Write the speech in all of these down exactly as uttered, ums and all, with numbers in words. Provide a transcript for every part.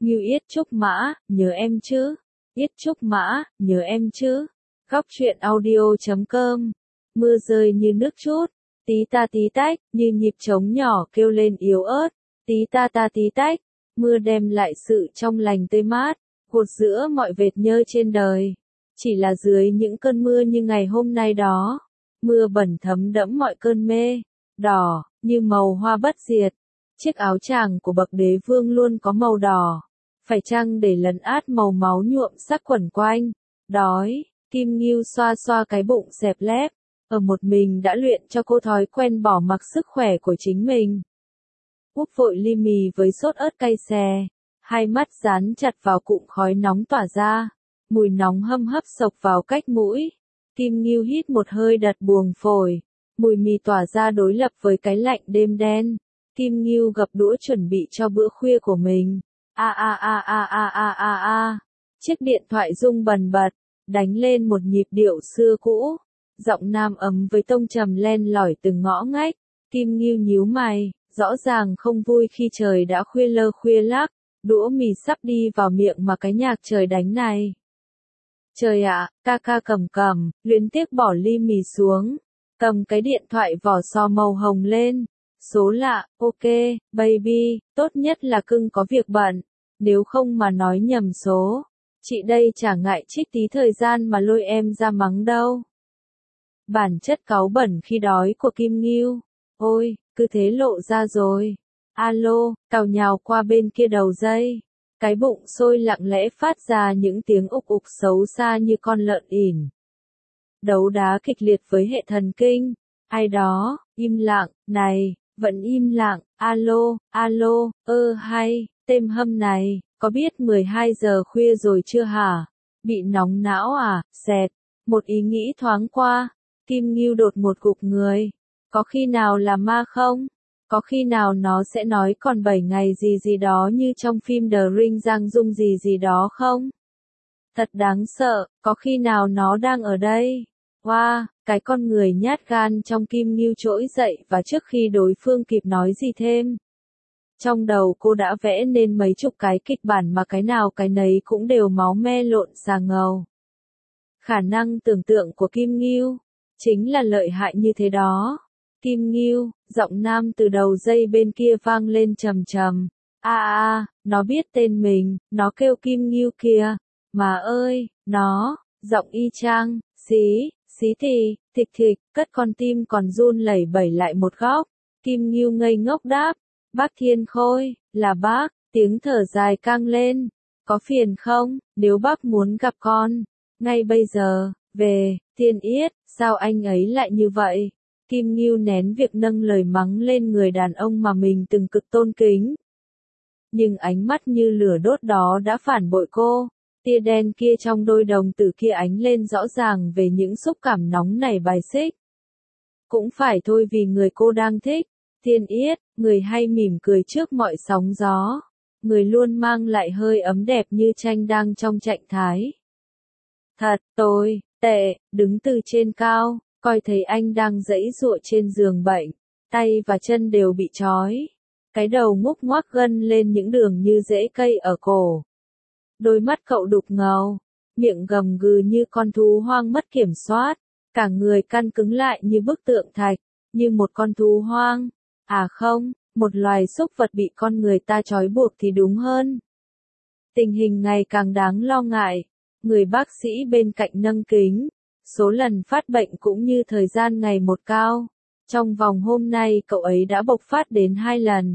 Ngưu Yết Trúc Mã, nhớ em chứ? Yết Trúc Mã, nhớ em chứ? Góc truyện audio chấm com. Mưa rơi như nước trút, tí ta tí tách, như nhịp trống nhỏ kêu lên yếu ớt, tí ta ta tí tách, mưa đem lại sự trong lành tươi mát, gột giữa mọi vệt nhơ trên đời. Chỉ là dưới những cơn mưa như ngày hôm nay đó, mưa bẩn thấm đẫm mọi cơn mê, đỏ, như màu hoa bất diệt. Chiếc áo choàng của bậc đế vương luôn có màu đỏ, phải chăng để lấn át màu máu nhuộm sắc quẩn quanh. Đói, Kim Ngưu xoa xoa cái bụng xẹp lép, ở một mình đã luyện cho cô thói quen bỏ mặc sức khỏe của chính mình. Úp vội ly mì với sốt ớt cay xè, hai mắt dán chặt vào cụm khói nóng tỏa ra, mùi nóng hâm hấp sộc vào cách mũi. Kim Ngưu hít một hơi đặt buồng phổi, mùi mì tỏa ra đối lập với cái lạnh đêm đen. Kim Ngưu gập đũa chuẩn bị cho bữa khuya của mình. A a a a a a a a. Chiếc điện thoại rung bần bật, đánh lên một nhịp điệu xưa cũ. Giọng nam ấm với tông trầm len lỏi từng ngõ ngách. Kim Ngưu nhíu mày, rõ ràng không vui khi trời đã khuya lơ khuya lắc, đũa mì sắp đi vào miệng mà cái nhạc trời đánh này. Trời ạ, ca ca cầm cầm, luyến tiếc bỏ ly mì xuống, cầm cái điện thoại vỏ sò màu hồng lên. Số lạ, ok, baby, tốt nhất là cưng có việc bận, nếu không mà nói nhầm số. Chị đây chả ngại trích tí thời gian mà lôi em ra mắng đâu. Bản chất cáu bẩn khi đói của Kim Ngưu, ôi, cứ thế lộ ra rồi. Alo, cào nhào qua bên kia đầu dây. Cái bụng sôi lặng lẽ phát ra những tiếng ục ục xấu xa như con lợn ỉn. Đấu đá kịch liệt với hệ thần kinh. Ai đó, im lặng, này, vẫn im lặng, alo, alo, ơ hay, tên hâm này, có biết mười hai giờ khuya rồi chưa hả? Bị nóng não à, xẹt, một ý nghĩ thoáng qua, Kim Ngưu đột một gục người. Có khi nào là ma không? Có khi nào nó sẽ nói còn bảy ngày gì gì đó như trong phim The Ring Giang Dung gì gì đó không? Thật đáng sợ, có khi nào nó đang ở đây? Wow, cái con người nhát gan trong Kim Ngưu trỗi dậy và trước khi đối phương kịp nói gì thêm. Trong đầu cô đã vẽ nên mấy chục cái kịch bản mà cái nào cái nấy cũng đều máu me lộn xà ngầu. Khả năng tưởng tượng của Kim Ngưu chính là lợi hại như thế đó. Kim Ngưu, giọng nam từ đầu dây bên kia vang lên trầm trầm. A a, nó biết tên mình, nó kêu Kim Ngưu kìa. Mà ơi, nó, giọng y chang, xí, xí thì, thịch thịch, cất con tim còn run lẩy bẩy lại một góc. Kim Ngưu ngây ngốc đáp, bác Thiên Khôi, là bác, tiếng thở dài căng lên. Có phiền không, nếu bác muốn gặp con, ngay bây giờ, về, Thiên Yết, sao anh ấy lại như vậy? Kim Ngưu nén việc nâng lời mắng lên người đàn ông mà mình từng cực tôn kính. Nhưng ánh mắt như lửa đốt đó đã phản bội cô. Tia đen kia trong đôi đồng tử kia ánh lên rõ ràng về những xúc cảm nóng nảy bài xích. Cũng phải thôi vì người cô đang thích. Thiên Yết, người hay mỉm cười trước mọi sóng gió. Người luôn mang lại hơi ấm đẹp như tranh đang trong trạng thái. Thật, tôi, tệ, đứng từ trên cao, coi thấy anh đang giãy giụa trên giường bệnh. Tay và chân đều bị trói. Cái đầu ngúc ngoác gân lên những đường như rễ cây ở cổ. Đôi mắt cậu đục ngầu, miệng gầm gừ như con thú hoang mất kiểm soát, cả người căng cứng lại như bức tượng thạch, như một con thú hoang. À không, một loài súc vật bị con người ta trói buộc thì đúng hơn. Tình hình ngày càng đáng lo ngại, người bác sĩ bên cạnh nâng kính, số lần phát bệnh cũng như thời gian ngày một cao. Trong vòng hôm nay cậu ấy đã bộc phát đến hai lần.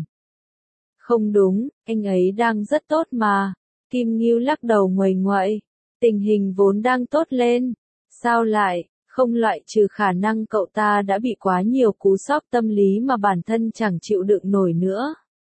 Không đúng, anh ấy đang rất tốt mà. Kim Ngưu lắc đầu nguầy nguậy, tình hình vốn đang tốt lên, sao lại, không loại trừ khả năng cậu ta đã bị quá nhiều cú sốc tâm lý mà bản thân chẳng chịu đựng nổi nữa.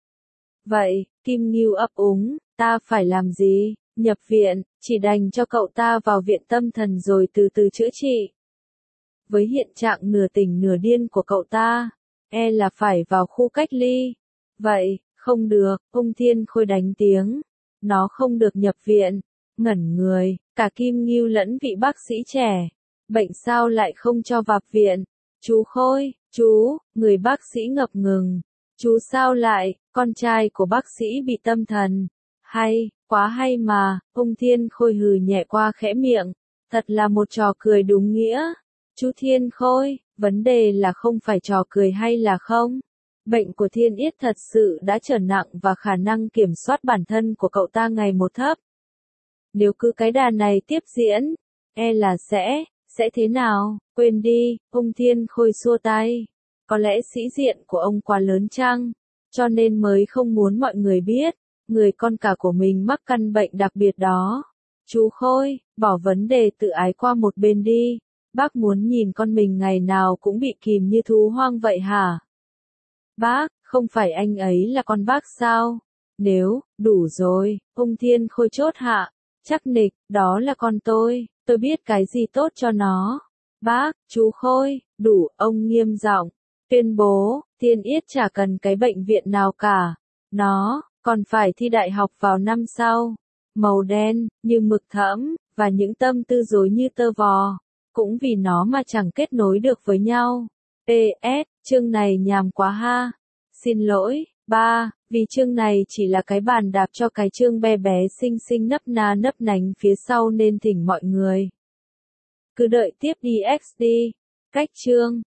Vậy, Kim Ngưu ấp úng, ta phải làm gì, nhập viện, chỉ đành cho cậu ta vào viện tâm thần rồi từ từ chữa trị. Với hiện trạng nửa tỉnh nửa điên của cậu ta, e là phải vào khu cách ly. Vậy, không được, ông Thiên Khôi đánh tiếng. Nó không được nhập viện, ngẩn người, cả Kim Ngưu lẫn vị bác sĩ trẻ. Bệnh sao lại không cho vào viện? Chú Khôi, chú, người bác sĩ ngập ngừng. Chú sao lại, con trai của bác sĩ bị tâm thần. Hay, quá hay mà, Ung Thiên Khôi hừ nhẹ qua khẽ miệng, thật là một trò cười đúng nghĩa. Chú Thiên Khôi, vấn đề là không phải trò cười hay là không? Bệnh của Thiên Yết thật sự đã trở nặng và khả năng kiểm soát bản thân của cậu ta ngày một thấp. Nếu cứ cái đà này tiếp diễn, e là sẽ, sẽ thế nào, quên đi, Ung Thiên Khôi xua tay. Có lẽ sĩ diện của ông quá lớn chăng, cho nên mới không muốn mọi người biết, người con cả của mình mắc căn bệnh đặc biệt đó. Chú Khôi, bỏ vấn đề tự ái qua một bên đi, bác muốn nhìn con mình ngày nào cũng bị kìm như thú hoang vậy hả? Bác, không phải anh ấy là con bác sao? Nếu, đủ rồi, Ung Thiên Khôi chốt hạ, chắc nịch, đó là con tôi, tôi biết cái gì tốt cho nó. Bác, chú Khôi, đủ, ông nghiêm giọng, tuyên bố, Thiên Yết chả cần cái bệnh viện nào cả. Nó, còn phải thi đại học vào năm sau. Màu đen, như mực thẫm, và những tâm tư rối như tơ vò. Cũng vì nó mà chẳng kết nối được với nhau. pê ét, chương này nhàm quá ha. Xin lỗi, ba, vì chương này chỉ là cái bàn đạp cho cái chương bé bé xinh xinh nấp na nấp nánh phía sau nên thỉnh mọi người cứ đợi tiếp đi ích đi. Cách chương